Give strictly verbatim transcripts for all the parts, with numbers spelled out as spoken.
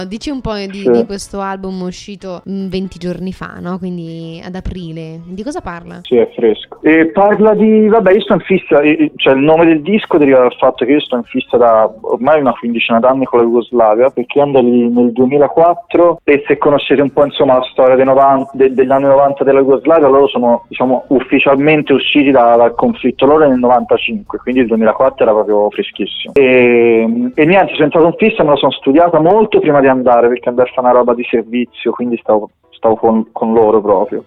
Dici un po' di, sì. di questo album uscito venti giorni fa, no? Quindi ad aprile. Di cosa parla? Sì, è fresco. E parla di, vabbè, io sto in fissa, cioè il nome del disco deriva dal fatto che io sto in fissa da ormai una quindicina d'anni con la Jugoslavia, perché io andai lì nel duemilaquattro e se conoscete un po' insomma la storia dei novanta, de, degli anni novanta della Jugoslavia, loro sono diciamo ufficialmente usciti da, dal conflitto loro nel novantacinque, quindi il duemilaquattro era proprio freschissimo. E, e niente, sono entrato in fissa, me la sono studiata molto prima di andare, perché andare a fare una roba di servizio, quindi stavo, stavo con, con loro proprio.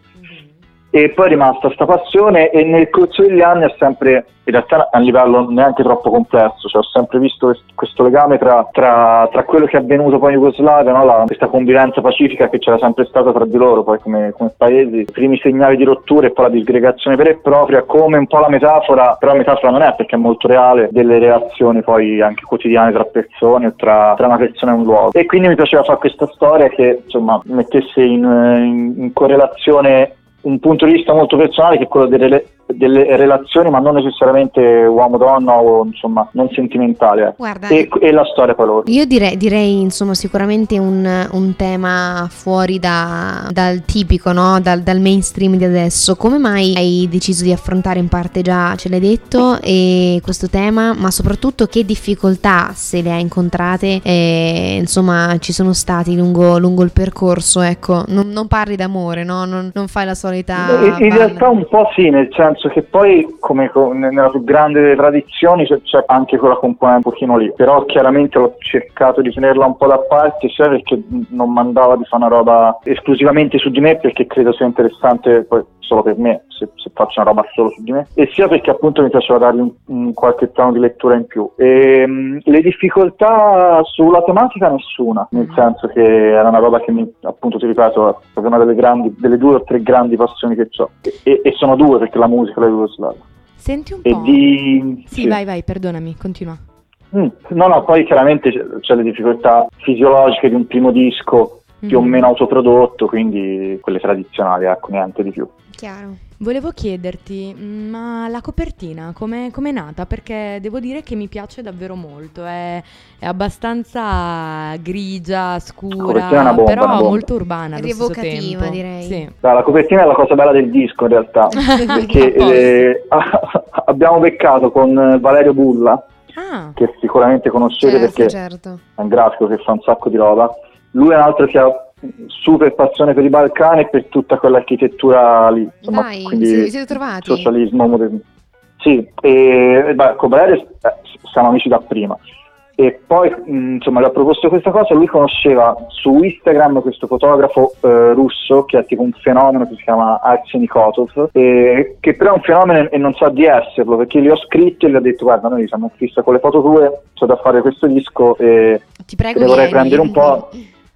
E poi è rimasta sta passione e nel corso degli anni è sempre, in realtà a un livello neanche troppo complesso, cioè ho sempre visto questo legame tra, tra, tra quello che è avvenuto poi in Jugoslavia, no? La, questa convivenza pacifica che c'era sempre stata tra di loro poi come, come paesi, i primi segnali di rottura e poi la disgregazione vera e propria, come un po' la metafora, però metafora non è perché è molto reale, delle relazioni poi anche quotidiane tra persone o tra, tra una persona e un luogo. E quindi mi piaceva fare questa storia che insomma mettesse in, in, in correlazione un punto di vista molto personale che è quello delle, delle relazioni, ma non necessariamente uomo-donna o insomma non sentimentale. Guarda, e, e la storia poi loro. Io direi, direi insomma sicuramente un, un tema fuori da, dal tipico, no? Dal, dal mainstream di adesso. Come mai hai deciso di affrontare, in parte già ce l'hai detto, e questo tema, ma soprattutto che difficoltà, se le hai incontrate, e, insomma ci sono stati lungo, lungo il percorso, ecco. Non, non parli d'amore, no? Non, non fai la solita In, in realtà un po' sì, nel senso che poi come nella più grande delle tradizioni c'è, c'è anche quella componente un pochino lì, però chiaramente ho cercato di tenerla un po' da parte, sia perché non mandava di fare una roba esclusivamente su di me, perché credo sia interessante poi solo per me se, se faccio una roba solo su di me, e sia perché appunto mi piaceva dargli un, un qualche piano di lettura in più. E, mh, le difficoltà sulla tematica nessuna, nel senso che era una roba che mi, appunto ti ripeto, è proprio una delle grandi, delle due o tre grandi passioni che ho, e, e sono due perché la musica e la Jugoslavia. Senti un e po'. Di... Sì, sì, vai, vai, perdonami, continua. Mm, no, no, poi chiaramente c'è, c'è le difficoltà fisiologiche di un primo disco più mm. o meno autoprodotto, quindi quelle tradizionali, ecco, niente di più. Chiaro. Volevo chiederti, ma la copertina come è nata? Perché devo dire che mi piace davvero molto, è, è abbastanza grigia, scura, è una bomba, però una bomba. molto urbana allo stesso Rievocativa, tempo. direi. Sì. La copertina è la cosa bella del disco in realtà, perché eh, abbiamo beccato con Valerio Bulla, ah. che sicuramente conoscete, certo, perché certo. è un grafico che fa un sacco di roba. Lui è un altro che ha super passione per i Balcani e per tutta quell'architettura lì, insomma, Dai, quindi vi siete trovati? Socialismo moderno. Sì, e beh, con Valerio eh, siamo amici da prima, e poi insomma gli ho proposto questa cosa. Lui conosceva su Instagram questo fotografo eh, russo che è tipo un fenomeno, che si chiama Arsenikotov, e che però è un fenomeno e non sa di esserlo, perché gli ho scritto e gli ho detto: guarda, noi siamo in fissa con le foto tue, c'ho da fare questo disco e ti prego, ne vorrei vieni. prendere un po'.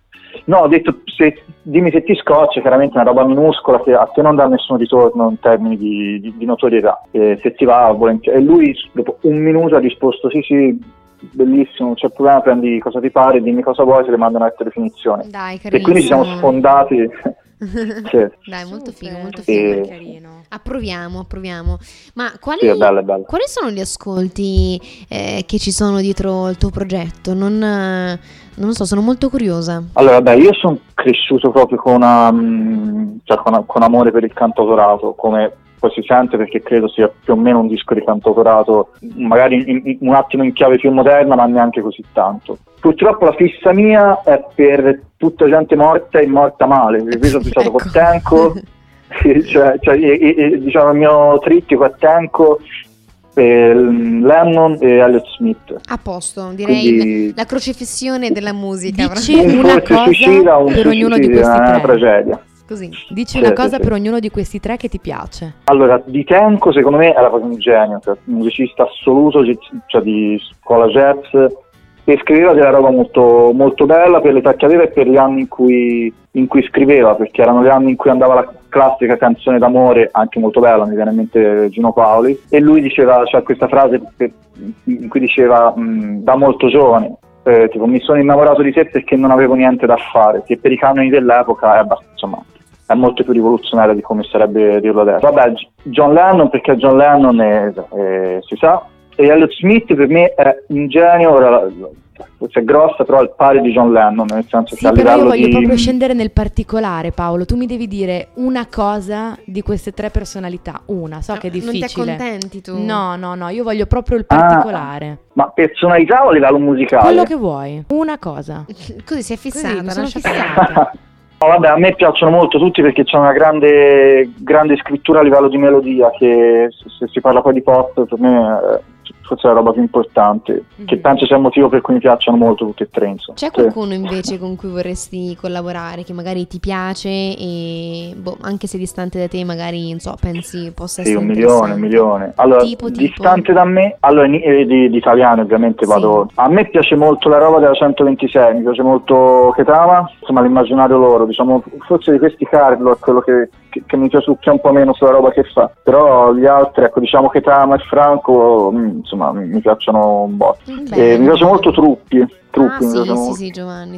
No, ho detto, se, dimmi se ti scoccia, chiaramente è una roba minuscola che a te non dà nessun ritorno in termini di, di, di notorietà, e se ti va volentieri. E lui dopo un minuto ha risposto: sì sì, bellissimo, non c'è problema, prendi cosa ti pare, dimmi cosa vuoi, se le mando in alta definizione. Dai, e quindi ci siamo sfondati. Sì. Dai, molto figo, Super, molto figo. super carino. Approviamo, approviamo. Ma quali, Sì, è bello, è bello. quali sono gli ascolti eh, che ci sono dietro il tuo progetto? Non, eh, non lo so, sono molto curiosa. Allora, beh, io sono cresciuto proprio con, una, cioè con, con amore per il cantautorato, come poi si sente, perché credo sia più o meno un disco di cantautorato, magari in, in, un attimo in chiave più moderna, ma neanche così tanto. Purtroppo la fissa mia è per tutta gente morta e morta male. Io sono fissato Ecco. col Tenco, cioè, cioè e, e, diciamo il mio trittico è Tenco, eh, Lennon e Elliott Smith. A posto, direi Quindi, la crocifissione della musica. Dici un una forse cosa suicida, un per ognuno di suicidio, questi è una tre. tragedia. Così. Dici Sì, una sì, cosa sì. per ognuno di questi tre che ti piace. Allora, di Tenco secondo me era proprio un genio, cioè, un musicista assoluto, cioè di scuola jazz, e scriveva della roba molto, molto bella per l'età che aveva e per gli anni in cui, in cui scriveva, perché erano gli anni in cui andava la classica canzone d'amore, anche molto bella, mi viene in mente Gino Paoli, e lui diceva, cioè questa frase per, in cui diceva mh, da molto giovane, eh, tipo mi sono innamorato di te perché non avevo niente da fare, che per i canoni dell'epoca è abbastanza, insomma, è molto più rivoluzionaria di come sarebbe dirlo adesso. Vabbè, John Lennon, perché John Lennon è, è, si sa, e Elliott Smith per me è un genio, ora forse è grossa, però è il pari di John Lennon, nel senso Sì, che a però io livello voglio di... proprio scendere nel particolare, Paolo. Tu mi devi dire una cosa di queste tre personalità, una, so No, che è non ti difficile. accontenti tu? No, no, no, io voglio proprio il Ah, particolare. ma personalità o a livello musicale? Quello che vuoi, una cosa. Così si è fissata, Così, mi sono lascia fissata. perdere. No, vabbè, a me piacciono molto tutti perché c'è una grande, grande scrittura a livello di melodia che se, se si parla poi di pop per me eh, forse è la roba più importante, Mhm. che penso sia il motivo per cui mi piacciono molto tutti e tre, insomma. C'è Sì. qualcuno invece con cui vorresti collaborare, che magari ti piace e boh, anche se distante da te magari, non so, pensi possa Sì, essere un milione, un interessante? milione. Allora, Tipo, tipo? distante da me, allora ni- eh, di, di italiano ovviamente Sì. vado. A me piace molto la roba della centoventisei, mi piace molto Ketama, insomma l'immaginario loro, diciamo, forse di questi Carlo è quello che, che, che mi piace un po' meno sulla roba che fa, però gli altri, ecco, diciamo Ketama e Franco, mh, insomma, mi, mi piacciono un botto. Bene. E mi piace molto Truppi, Truppi Ah mi sì, piace sì, molto. sì, Giovanni